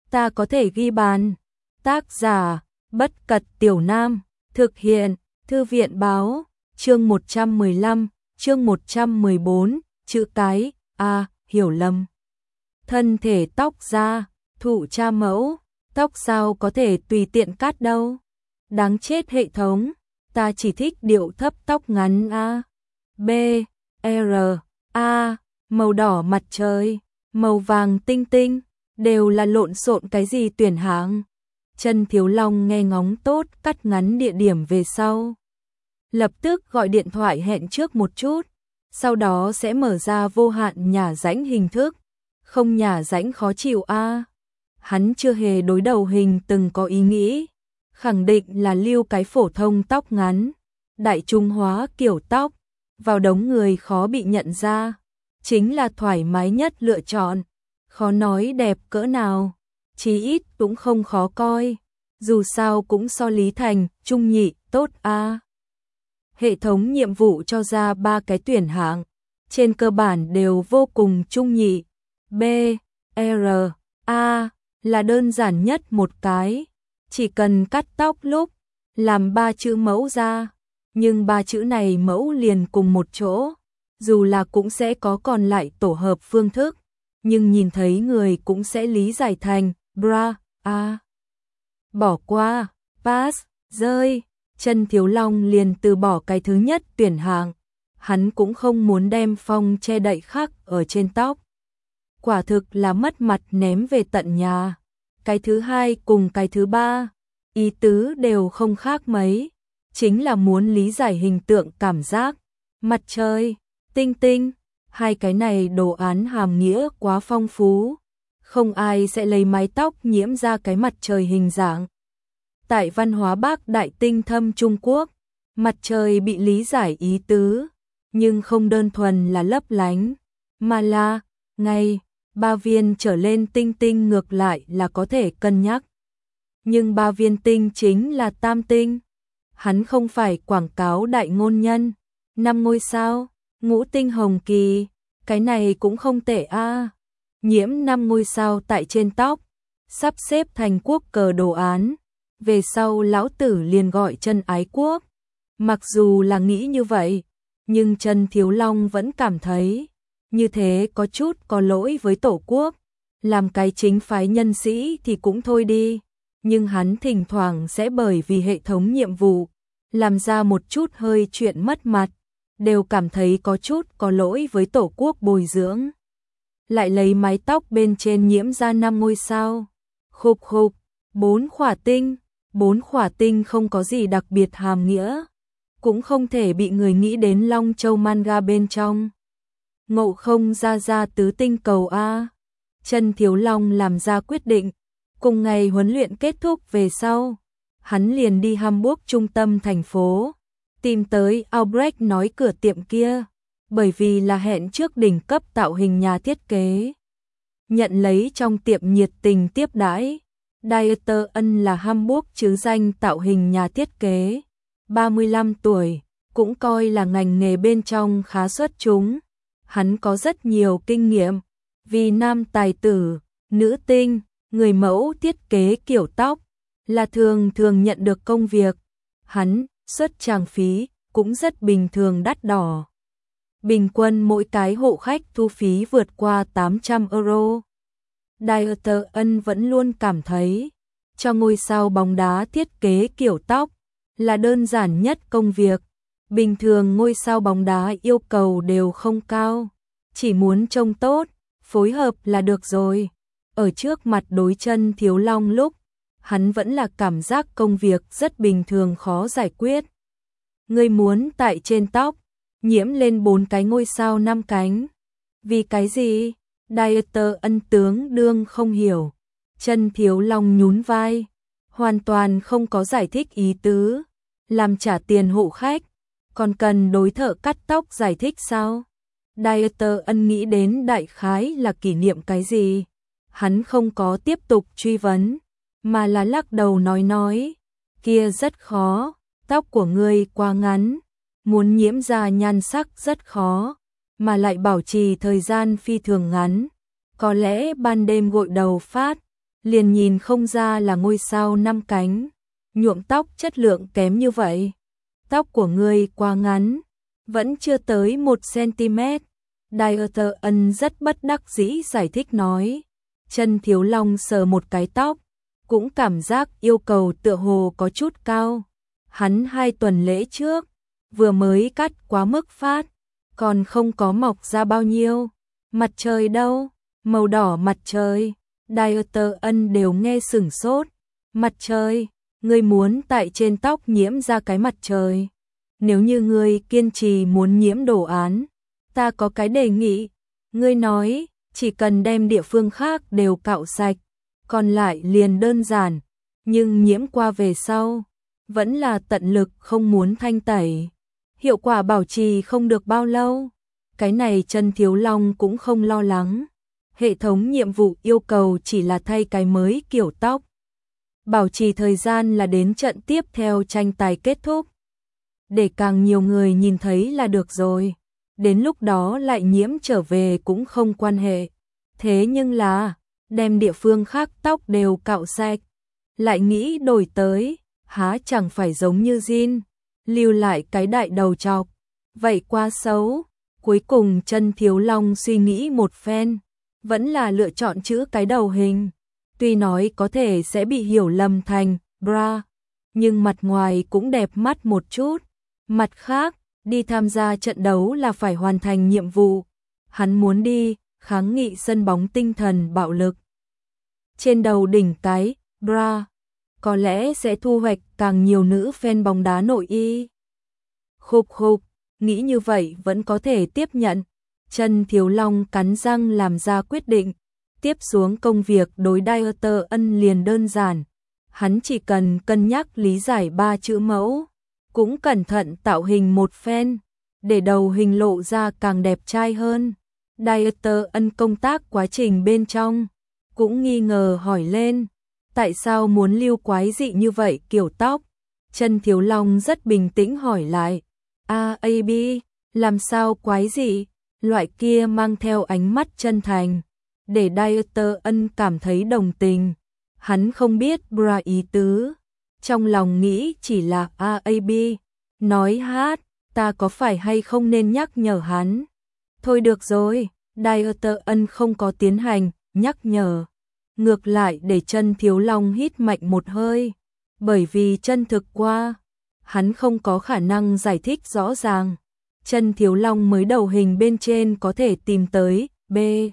ta có thể ghi bàn. Tác giả, Bất Cật Tiểu Nam, thực hiện, Thư viện báo, chương 115, chương 114, chữ cái, hiểu lầm. Thân thể tóc da, thụ cha mẫu, tóc sao có thể tùy tiện cắt đâu. Đáng chết hệ thống, ta chỉ thích điệu thấp tóc ngắn A. B, R, A, màu đỏ mặt trời, màu vàng tinh tinh, đều là lộn xộn cái gì tuyển hạng. Trần Thiếu Long nghe ngóng tốt cắt ngắn địa điểm về sau. Lập tức gọi điện thoại hẹn trước một chút, sau đó sẽ mở ra vô hạn nhả rãnh hình thức. Không nhả rãnh khó chịu a. Hắn chưa hề đối đầu hình từng có ý nghĩ, khẳng định là lưu cái phổ thông tóc ngắn, đại trung hóa kiểu tóc, vào đống người khó bị nhận ra, chính là thoải mái nhất lựa chọn. Khó nói đẹp cỡ nào, chí ít cũng không khó coi, dù sao cũng so Lý Thành, trung nhị, tốt a. Hệ thống nhiệm vụ cho ra 3 cái tuyển hạng, trên cơ bản đều vô cùng trung nhị. B, R, A là đơn giản nhất một cái, chỉ cần cắt tóc lúc làm 3 chữ mẫu ra, nhưng 3 chữ này mẫu liền cùng một chỗ, dù là cũng sẽ có còn lại tổ hợp phương thức, nhưng nhìn thấy người cũng sẽ lý giải thành bra, a. Bỏ qua, pass, rơi, Trần Thiếu Long liền từ bỏ cái thứ nhất tuyển hạng, hắn cũng không muốn đem phong che đậy khắc ở trên tóc. Quả thực là mất mặt ném về tận nhà. Cái thứ hai cùng cái thứ ba, ý tứ đều không khác mấy, chính là muốn lý giải hình tượng cảm giác. Mặt trời, tinh tinh, hai cái này đồ án hàm nghĩa quá phong phú, không ai sẽ lấy mái tóc nhiễm ra cái mặt trời hình dạng. Tại văn hóa Bắc Đại tinh thâm Trung Quốc, mặt trời bị lý giải ý tứ, nhưng không đơn thuần là lấp lánh, mà là ngày 3 viên trở lên tinh tinh ngược lại là có thể cân nhắc. Nhưng 3 viên tinh chính là tam tinh. Hắn không phải quảng cáo đại ngôn nhân. 5 ngôi sao, ngũ tinh hồng kỳ, cái này cũng không tệ a. Nhiễm 5 ngôi sao tại trên tóc, sắp xếp thành quốc cờ đồ án. Về sau lão tử liền gọi Trần Ái Quốc. Mặc dù là nghĩ như vậy, nhưng Trần Thiếu Long vẫn cảm thấy như thế có chút có lỗi với Tổ quốc. Làm cái chính phái nhân sĩ thì cũng thôi đi, nhưng hắn thỉnh thoảng sẽ bởi vì hệ thống nhiệm vụ làm ra một chút hơi chuyện mất mặt, đều cảm thấy có chút có lỗi với Tổ quốc bồi dưỡng. Lại lấy mái tóc bên trên nhiễm ra 5 ngôi sao. Khục khục, 4 khỏa tinh, 4 khỏa tinh không có gì đặc biệt hàm nghĩa, cũng không thể bị người nghĩ đến Long Châu manga bên trong. Ngộ không ra tứ tinh cầu a. Trần Thiếu Long làm ra quyết định, cùng ngày huấn luyện kết thúc về sau, hắn liền đi Hamburg trung tâm thành phố, tìm tới Albrecht nói cửa tiệm kia, bởi vì là hẹn trước đỉnh cấp tạo hình nhà thiết kế. Nhận lấy trong tiệm nhiệt tình tiếp đãi. Dieter Ân là Hamburg chứ danh tạo hình nhà thiết kế, 35 tuổi, cũng coi là ngành nghề bên trong khá xuất chúng. Hắn có rất nhiều kinh nghiệm, vì nam tài tử, nữ tinh, người mẫu thiết kế kiểu tóc, là thường nhận được công việc. Hắn xuất trang phí cũng rất bình thường đắt đỏ. Bình quân mỗi cái hộ khách thu phí vượt qua 800 euro. Dieter Ân vẫn luôn cảm thấy, cho ngôi sao bóng đá thiết kế kiểu tóc là đơn giản nhất công việc. Bình thường ngôi sao bóng đá yêu cầu đều không cao, chỉ muốn trông tốt, phối hợp là được rồi. Ở trước mặt đối Trần Thiếu Long lúc, hắn vẫn là cảm giác công việc rất bình thường khó giải quyết. Ngươi muốn tại trên tóc nhiễm lên 4 cái ngôi sao 5 cánh. Vì cái gì? Dieter Ân tướng đương không hiểu. Trần Thiếu Long nhún vai, hoàn toàn không có giải thích ý tứ. Làm trả tiền hộ khách, còn cần đối thợ cắt tóc giải thích sao? Dieter Ân nghĩ đến đại khái là kỷ niệm cái gì. Hắn không có tiếp tục truy vấn, mà là lắc đầu nói, kia rất khó, tóc của ngươi quá ngắn, muốn nhiễm ra nhan sắc rất khó, mà lại bảo trì thời gian phi thường ngắn, có lẽ ban đêm gội đầu phát, liền nhìn không ra là ngôi sao 5 cánh, nhuộm tóc chất lượng kém như vậy. Tóc của ngươi quá ngắn, vẫn chưa tới 1 cm. Dieter Ân rất bất đắc dĩ giải thích nói. Chân Thiếu Long sờ một cái tóc, cũng cảm giác yêu cầu tựa hồ có chút cao. Hắn 2 tuần lễ trước, vừa mới cắt quá mức phát, còn không có mọc ra bao nhiêu. Mặt trời đâu? Màu đỏ mặt trời. Dieter Ân đều nghe sửng sốt. Mặt trời? Ngươi muốn tại trên tóc nhiễm ra cái mặt trời? Nếu như ngươi kiên trì muốn nhiễm đồ án, ta có cái đề nghị. Ngươi nói, chỉ cần đem địa phương khác đều cạo sạch, còn lại liền đơn giản, nhưng nhiễm qua về sau, vẫn là tận lực không muốn thanh tẩy. Hiệu quả bảo trì không được bao lâu. Cái này Chân Thiếu Long cũng không lo lắng. Hệ thống nhiệm vụ yêu cầu chỉ là thay cái mới kiểu tóc. Bảo trì thời gian là đến trận tiếp theo tranh tài kết thúc. Để càng nhiều người nhìn thấy là được rồi. Đến lúc đó lại nhiễm trở về cũng không quan hệ. Thế nhưng là, đem địa phương khác tóc đều cạo sạch, lại nghĩ đổi tới, há chẳng phải giống như Jin, lưu lại cái đại đầu chọc. Vậy quá xấu. Cuối cùng Chân Thiếu Long suy nghĩ một phen, vẫn là lựa chọn chữ cái đầu hình. Tuy nói có thể sẽ bị hiểu lầm thành bra, nhưng mặt ngoài cũng đẹp mắt một chút. Mặt khác, đi tham gia trận đấu là phải hoàn thành nhiệm vụ. Hắn muốn đi kháng nghị sân bóng tinh thần bạo lực. Trên đầu đỉnh cái bra, có lẽ sẽ thu hoạch càng nhiều nữ fan bóng đá nội y. Khục khục, nghĩ như vậy vẫn có thể tiếp nhận. Chân Thiếu Long cắn răng làm ra quyết định. Tiếp xuống công việc đối Dieter Ân liền đơn giản. Hắn chỉ cần cân nhắc lý giải 3 chữ mẫu, cũng cẩn thận tạo hình một phen, để đầu hình lộ ra càng đẹp trai hơn. Dieter Ân công tác quá trình bên trong, cũng nghi ngờ hỏi lên, tại sao muốn lưu quái dị như vậy kiểu tóc? Chân Thiếu Long rất bình tĩnh hỏi lại, AB, làm sao quái dị? Loại kia mang theo ánh mắt chân thành, để Dieter Ân cảm thấy đồng tình. Hắn không biết bra ý tứ, trong lòng nghĩ chỉ là AB, nói hát, ta có phải hay không nên nhắc nhở hắn? Thôi được rồi, Dieter Ân không có tiến hành nhắc nhở, ngược lại để Chân Thiếu Long hít mạnh một hơi, bởi vì chân thực qua, hắn không có khả năng giải thích rõ ràng. Chân Thiếu Long mới đầu hình bên trên có thể tìm tới B,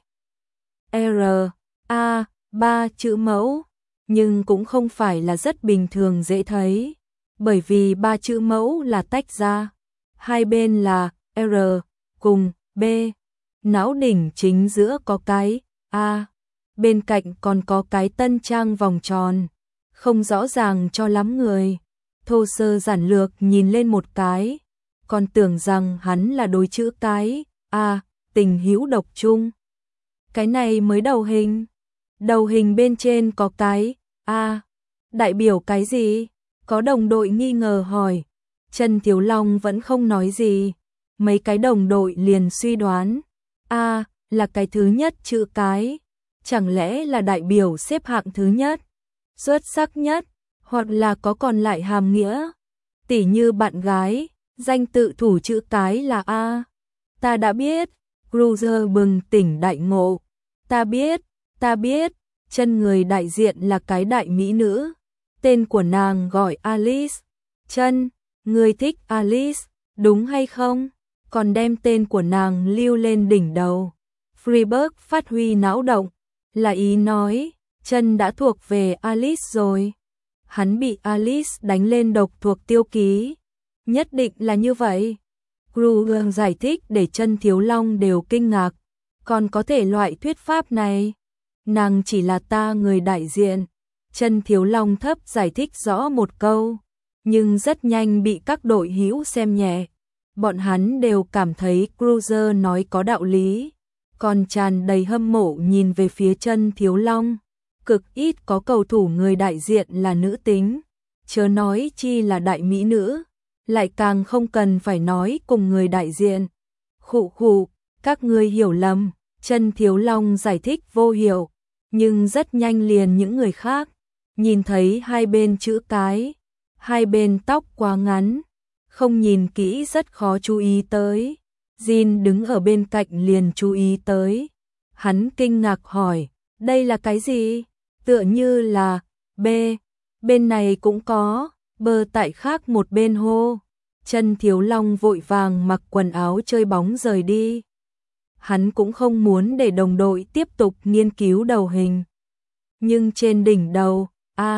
R, A, 3 chữ mẫu, nhưng cũng không phải là rất bình thường dễ thấy, bởi vì 3 chữ mẫu là tách ra, hai bên là R cùng B, não đỉnh chính giữa có cái A, bên cạnh còn có cái tân trang vòng tròn, không rõ ràng cho lắm người. Thô sơ giản lược nhìn lên một cái, còn tưởng rằng hắn là đối chữ cái A, tình hữu độc chung. Cái này mới đầu hình bên trên có cái A, đại biểu cái gì? Có đồng đội nghi ngờ hỏi. Chân Thiếu Long vẫn không nói gì, mấy cái đồng đội liền suy đoán, A là cái thứ nhất chữ cái, chẳng lẽ là đại biểu xếp hạng thứ nhất, xuất sắc nhất, hoặc là có còn lại hàm nghĩa, tỉ như bạn gái, danh tự thủ chữ cái là A. Ta đã biết. Cruiser bừng tỉnh đại ngộ. Ta biết, chân người đại diện là cái đại mỹ nữ, tên của nàng gọi Alice. Chân, ngươi thích Alice, đúng hay không? Còn đem tên của nàng lưu lên đỉnh đầu. Freeberg phát huy não động, là ý nói, Chân đã thuộc về Alice rồi. Hắn bị Alice đánh lên độc thuộc tiêu ký. Nhất định là như vậy. Kruger giải thích để Chân Thiếu Long đều kinh ngạc. Còn có thể loại thuyết pháp này. Nàng chỉ là ta người đại diện. Chân Thiếu Long thấp giải thích rõ một câu. Nhưng rất nhanh bị các đội hữu xem nhẹ. Bọn hắn đều cảm thấy Kruger nói có đạo lý. Còn tràn đầy hâm mộ nhìn về phía Chân Thiếu Long. Cực ít có cầu thủ người đại diện là nữ tính. Chớ nói chi là đại mỹ nữ. Lại càng không cần phải nói cùng người đại diện. Khụ khụ, các ngươi hiểu lầm. Chân Thiếu Long giải thích vô hiệu. nhưng rất nhanh liền những người khác nhìn thấy hai bên chữ cái, hai bên tóc quá ngắn, không nhìn kỹ rất khó chú ý tới. Jin đứng ở bên cạnh liền chú ý tới. Hắn kinh ngạc hỏi, đây là cái gì? Tựa như là B, bên này cũng có, bơ tại khác một bên hô. Chân Thiếu Long vội vàng mặc quần áo chơi bóng rời đi. Hắn cũng không muốn để đồng đội tiếp tục nghiên cứu đầu hình. Nhưng trên đỉnh đầu,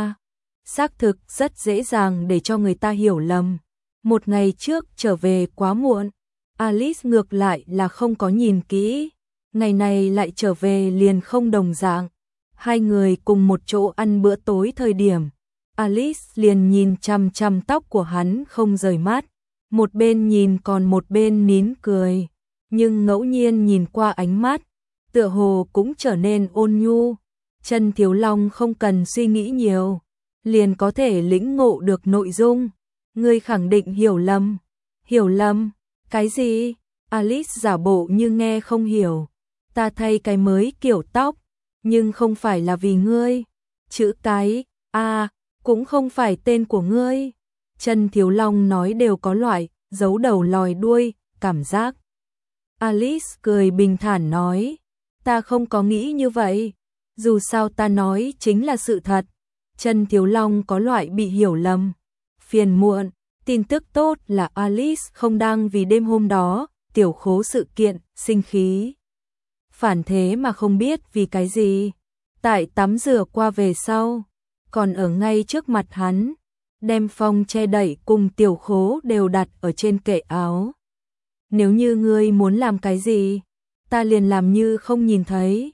xác thực rất dễ dàng để cho người ta hiểu lầm. Một ngày trước trở về quá muộn, Alice ngược lại là không có nhìn kỹ. Ngày này lại trở về liền không đồng dạng. Hai người cùng một chỗ ăn bữa tối thời điểm, Alice liền nhìn chằm chằm tóc của hắn không rời mắt. Một bên nhìn còn một bên nín cười. Nhưng ngẫu nhiên nhìn qua ánh mắt, tựa hồ cũng trở nên ôn nhu. Chân Thiếu Long không cần suy nghĩ nhiều, liền có thể lĩnh ngộ được nội dung. Ngươi khẳng định hiểu lầm. Hiểu lầm? Cái gì? Alice giả bộ như nghe không hiểu. Ta thay cái mới kiểu tóc, nhưng không phải là vì ngươi. Chữ cái cũng không phải tên của ngươi. Chân Thiếu Long nói đều có loại giấu đầu lòi đuôi cảm giác. Alice cười bình thản nói, ta không có nghĩ như vậy, dù sao ta nói chính là sự thật. Chân Thiếu Long có loại bị hiểu lầm. Phiền muộn, tin tức tốt là Alice không đang vì đêm hôm đó, tiểu khố sự kiện, sinh khí. Phản thế mà không biết vì cái gì. Tại tắm rửa qua về sau, còn ở ngay trước mặt hắn, đem phong che đậy cùng tiểu khố đều đặt ở trên kệ áo. Nếu như ngươi muốn làm cái gì, ta liền làm như không nhìn thấy.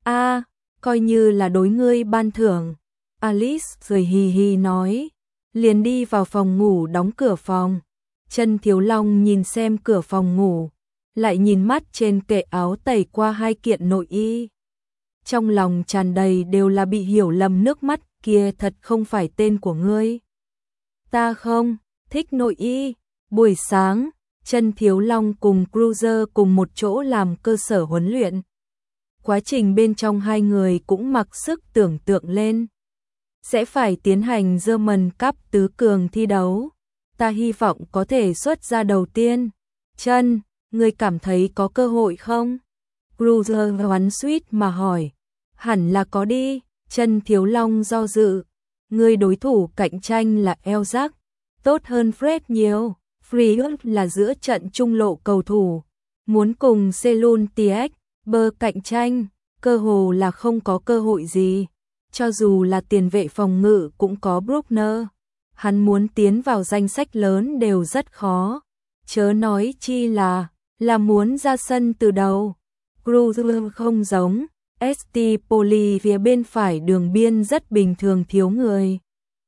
Coi như là đối ngươi ban thưởng. Alice cười hì hì nói, liền đi vào phòng ngủ đóng cửa phòng. Chân Thiếu Long nhìn xem cửa phòng ngủ, lại nhìn mắt trên kệ áo tẩy qua hai kiện nội y. Trong lòng tràn đầy đều là bị hiểu lầm nước mắt, kia thật không phải tên của ngươi. Ta không thích nội y. Buổi sáng, Chân Thiếu Long cùng Cruiser cùng một chỗ làm cơ sở huấn luyện. Quá trình bên trong hai người cũng mặc sức tưởng tượng lên. Sẽ phải tiến hành German Cup tứ cường thi đấu. Ta hy vọng có thể xuất ra đầu tiên. Chân, ngươi cảm thấy có cơ hội không? Cruiser hoán suýt mà hỏi. Hẳn là có đi. Chân Thiếu Long do dự. Ngươi đối thủ cạnh tranh là Elzak, tốt hơn Fred nhiều. Fred là giữa trận trung lộ cầu thủ. Muốn cùng Selun TX bơ cạnh tranh, cơ hồ là không có cơ hội gì. Cho dù là tiền vệ phòng ngự cũng có Bruckner. Hắn muốn tiến vào danh sách lớn đều rất khó. Chớ nói chi là muốn ra sân từ đầu. Cruiser không giống. ST Poli phía bên phải đường biên rất bình thường thiếu người.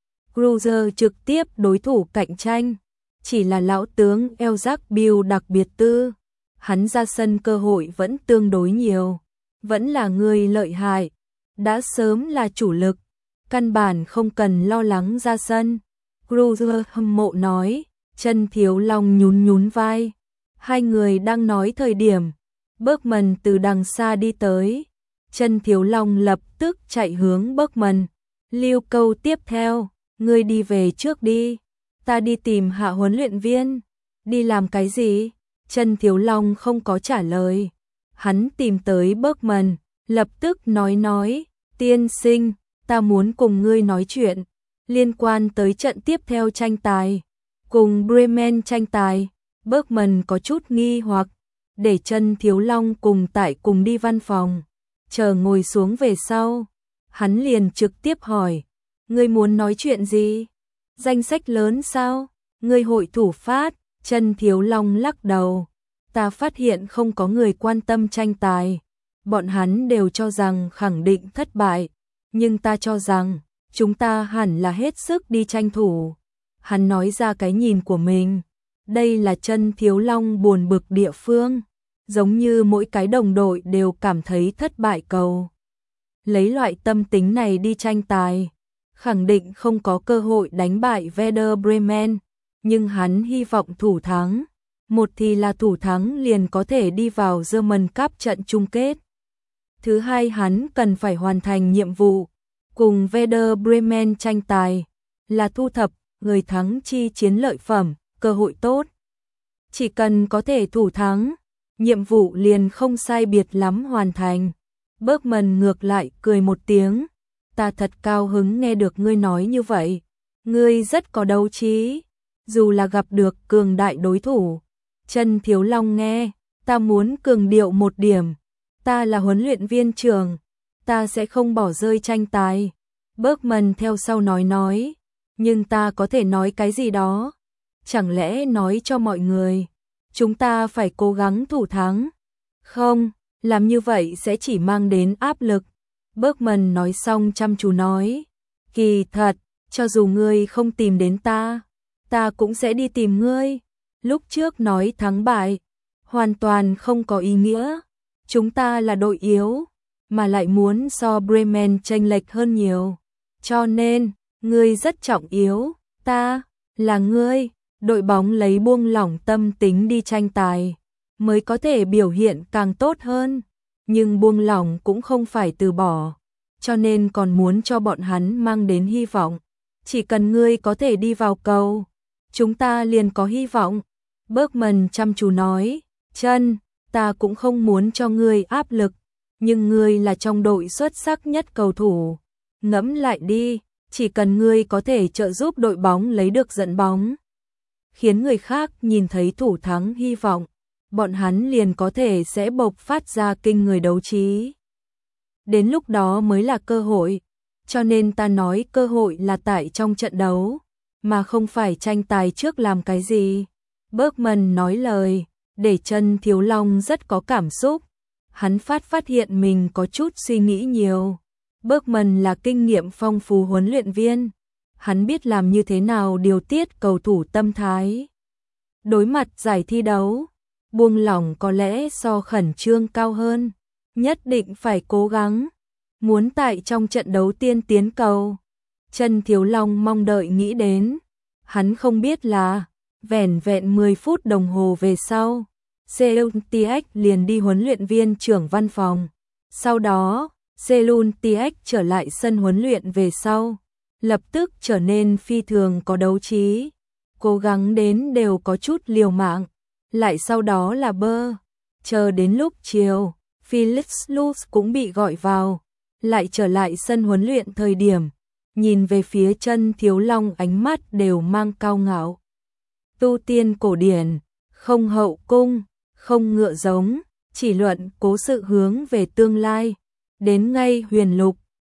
Cruiser trực tiếp đối thủ cạnh tranh. Chỉ là lão tướng Elzak Bill đặc biệt tư. Hắn ra sân cơ hội vẫn tương đối nhiều. Vẫn là người lợi hại. Đã sớm là chủ lực. Căn bản không cần lo lắng ra sân. Cruiser hâm mộ nói. Chân Thiếu Long nhún nhún vai. Hai người đang nói thời điểm. Bergman từ đằng xa đi tới. Chân Thiếu Long lập tức chạy hướng Bergman. Lưu câu tiếp theo. Ngươi đi về trước đi. Ta đi tìm hạ huấn luyện viên. Đi làm cái gì? Chân Thiếu Long không có trả lời. Hắn tìm tới Bergman, lập tức nói, tiên sinh, ta muốn cùng ngươi nói chuyện, liên quan tới trận tiếp theo tranh tài, cùng Bremen tranh tài. Bergman có chút nghi hoặc, để Chân Thiếu Long cùng đi văn phòng, chờ ngồi xuống về sau. Hắn liền trực tiếp hỏi, ngươi muốn nói chuyện gì? Danh sách lớn sao? Ngươi hội thủ phát? Chân Thiếu Long lắc đầu. Ta phát hiện không có người quan tâm tranh tài. Bọn hắn đều cho rằng khẳng định thất bại. Nhưng ta cho rằng, chúng ta hẳn là hết sức đi tranh thủ. Hắn nói ra cái nhìn của mình. Đây là Chân Thiếu Long buồn bực địa phương. Giống như mỗi cái đồng đội đều cảm thấy thất bại cầu. Lấy loại tâm tính này đi tranh tài, khẳng định không có cơ hội đánh bại Werder Bremen. Nhưng hắn hy vọng thủ thắng. Một thì là thủ thắng liền có thể đi vào German Cup trận chung kết. Thứ hai hắn cần phải hoàn thành nhiệm vụ cùng Werder Bremen tranh tài là thu thập người thắng chi chiến lợi phẩm, cơ hội tốt. Chỉ cần có thể thủ thắng, nhiệm vụ liền không sai biệt lắm hoàn thành. Bergman ngược lại cười một tiếng, ta thật cao hứng nghe được ngươi nói như vậy. Ngươi rất có đấu trí, dù là gặp được cường đại đối thủ. Trần Thiếu Long nghe, ta muốn cường điệu một điểm, ta là huấn luyện viên trưởng, ta sẽ không bỏ rơi tranh tài. Bergman theo sau nói, nhưng ta có thể nói cái gì đó, chẳng lẽ nói cho mọi người, chúng ta phải cố gắng thủ thắng. Không, làm như vậy sẽ chỉ mang đến áp lực. Bergman nói xong chăm chú nói, kỳ thật, cho dù ngươi không tìm đến ta cũng sẽ đi tìm ngươi. Lúc trước nói thắng bại, hoàn toàn không có ý nghĩa. Chúng ta là đội yếu, mà lại muốn so Bremen chênh lệch hơn nhiều. Cho nên, ngươi rất trọng yếu, ta, là ngươi. Đội bóng lấy buông lỏng tâm tính đi tranh tài, mới có thể biểu hiện càng tốt hơn. Nhưng buông lỏng cũng không phải từ bỏ, cho nên còn muốn cho bọn hắn mang đến hy vọng. Chỉ cần ngươi có thể đi vào cầu, chúng ta liền có hy vọng. Bergman chăm chú nói, Chân, ta cũng không muốn cho ngươi áp lực, nhưng ngươi là trong đội xuất sắc nhất cầu thủ. Ngẫm lại đi, chỉ cần ngươi có thể trợ giúp đội bóng lấy được dẫn bóng, khiến người khác nhìn thấy thủ thắng hy vọng, bọn hắn liền có thể sẽ bộc phát ra kinh người đấu trí. Đến lúc đó mới là cơ hội, cho nên ta nói cơ hội là tại trong trận đấu, mà không phải tranh tài trước làm cái gì. Bergman nói lời, để Trần Thiếu Long rất có cảm xúc. Hắn phát hiện mình có chút suy nghĩ nhiều. Bergman là kinh nghiệm phong phú huấn luyện viên. Hắn biết làm như thế nào điều tiết cầu thủ tâm thái. Đối mặt giải thi đấu, buông lỏng có lẽ so khẩn trương cao hơn. Nhất định phải cố gắng. Muốn tại trong trận đấu tiên tiến cầu. Trần Thiếu Long mong đợi nghĩ đến. Hắn không biết là vẻn vẹn 10 phút đồng hồ về sau, Seluntiech liền đi huấn luyện viên trưởng văn phòng. Sau đó, Seluntiech trở lại sân huấn luyện về sau, lập tức trở nên phi thường có đấu trí, cố gắng đến đều có chút liều mạng. Lại sau đó là chờ đến lúc chiều, Felix Lutz cũng bị gọi vào, lại trở lại sân huấn luyện thời điểm, nhìn về phía Trần Thiếu Long ánh mắt đều mang cao ngạo. Tu tiên cổ điển, không hậu cung, không ngựa giống, chỉ luận cố sự hướng về tương lai, đến ngay huyền lục,